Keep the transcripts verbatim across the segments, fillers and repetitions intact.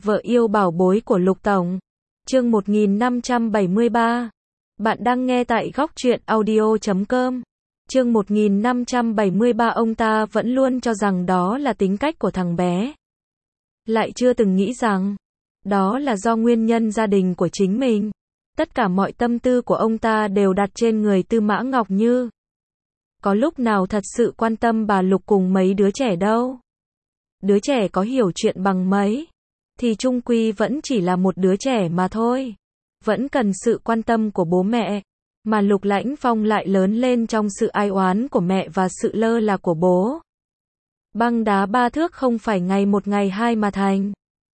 Vợ yêu bảo bối của Lục Tổng. Chương một nghìn năm trăm bảy mươi ba. Bạn đang nghe tại góc truyện audio chấm com. Chương một nghìn năm trăm bảy mươi ba. Ông ta vẫn luôn cho rằng đó là tính cách của thằng bé. Lại chưa từng nghĩ rằng đó là do nguyên nhân gia đình của chính mình. Tất cả mọi tâm tư của ông ta đều đặt trên người Tư Mã Ngọc Như. Có lúc nào thật sự quan tâm bà Lục cùng mấy đứa trẻ đâu. Đứa trẻ có hiểu chuyện bằng mấy, thì chung quy vẫn chỉ là một đứa trẻ mà thôi. Vẫn cần sự quan tâm của bố mẹ. Mà Lục Lãnh Phong lại lớn lên trong sự ai oán của mẹ và sự lơ là của bố. Băng đá ba thước không phải ngày một ngày hai mà thành.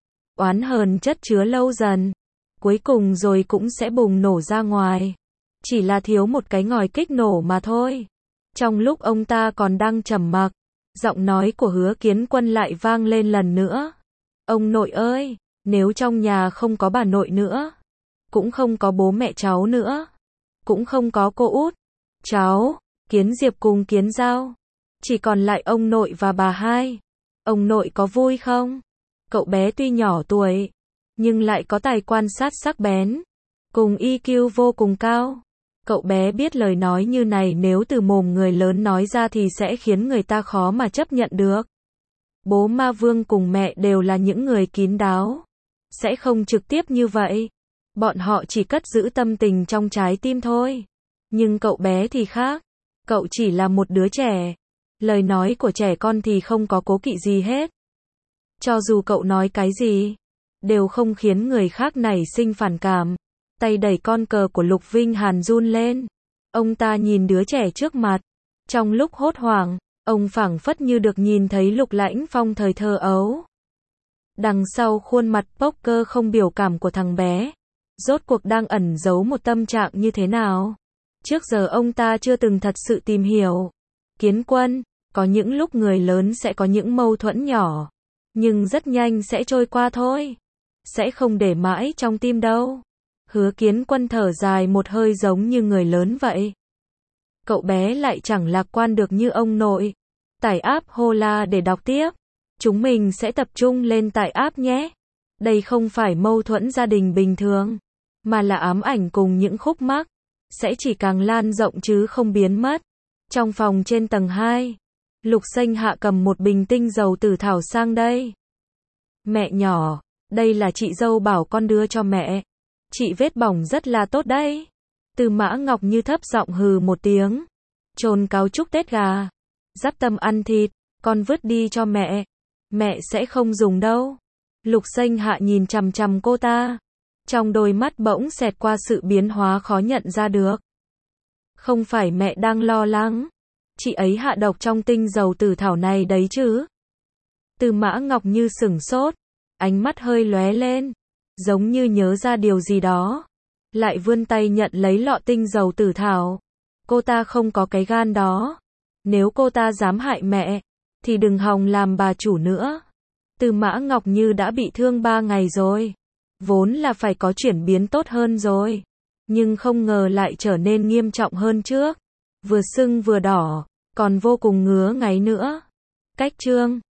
Oán hờn chất chứa lâu dần. Cuối cùng rồi cũng sẽ bùng nổ ra ngoài. Chỉ là thiếu một cái ngòi kích nổ mà thôi. Trong lúc ông ta còn đang trầm mặc, giọng nói của Hứa Kiến Quân lại vang lên lần nữa. Ông nội ơi, nếu trong nhà không có bà nội nữa, cũng không có bố mẹ cháu nữa, cũng không có cô út, cháu, Kiến Diệp cùng Kiến Giao, chỉ còn lại ông nội và bà hai. Ông nội có vui không? Cậu bé tuy nhỏ tuổi, nhưng lại có tài quan sát sắc bén, cùng i kiu vô cùng cao. Cậu bé biết lời nói như này nếu từ mồm người lớn nói ra thì sẽ khiến người ta khó mà chấp nhận được. Bố Ma Vương cùng mẹ đều là những người kín đáo. Sẽ không trực tiếp như vậy. Bọn họ chỉ cất giữ tâm tình trong trái tim thôi. Nhưng cậu bé thì khác. Cậu chỉ là một đứa trẻ. Lời nói của trẻ con thì không có cố kỵ gì hết. Cho dù cậu nói cái gì, đều không khiến người khác nảy sinh phản cảm. Tay đẩy con cờ của Lục Vinh Hàn run lên. Ông ta nhìn đứa trẻ trước mặt. Trong lúc hốt hoảng, ông phảng phất như được nhìn thấy Lục Lãnh Phong thời thơ ấu. Đằng sau khuôn mặt poker không biểu cảm của thằng bé, rốt cuộc đang ẩn giấu một tâm trạng như thế nào? Trước giờ ông ta chưa từng thật sự tìm hiểu. Kiến Quân, có những lúc người lớn sẽ có những mâu thuẫn nhỏ, nhưng rất nhanh sẽ trôi qua thôi. Sẽ không để mãi trong tim đâu. Hứa Kiến Quân thở dài một hơi giống như người lớn vậy. Cậu bé lại chẳng lạc quan được như ông nội. Tải app Hola để đọc tiếp. Chúng mình sẽ tập trung lên tải app nhé. Đây không phải mâu thuẫn gia đình bình thường, mà là ám ảnh cùng những khúc mắc. Sẽ chỉ càng lan rộng chứ không biến mất. Trong phòng trên tầng hai, Lục Xanh Hạ cầm một bình tinh dầu tử thảo sang đây. Mẹ nhỏ, đây là chị dâu bảo con đưa cho mẹ. Chị vết bỏng rất là tốt đấy. Tư Mã Ngọc Như thấp giọng hừ một tiếng. Trồn cáo chúc Tết gà. Dắp tâm ăn thịt, con vứt đi cho mẹ. Mẹ sẽ không dùng đâu. Lục Xanh Hạ nhìn chằm chằm cô ta. Trong đôi mắt bỗng xẹt qua sự biến hóa khó nhận ra được. Không phải mẹ đang lo lắng. Chị ấy hạ độc trong tinh dầu tử thảo này đấy chứ. Tư Mã Ngọc Như sửng sốt. Ánh mắt hơi lóe lên. Giống như nhớ ra điều gì đó. Lại vươn tay nhận lấy lọ tinh dầu tử thảo. Cô ta không có cái gan đó. Nếu cô ta dám hại mẹ, thì đừng hòng làm bà chủ nữa. Tư Mã Ngọc Như đã bị thương ba ngày rồi. Vốn là phải có chuyển biến tốt hơn rồi. Nhưng không ngờ lại trở nên nghiêm trọng hơn trước. Vừa sưng vừa đỏ, còn vô cùng ngứa ngáy nữa. Cách chương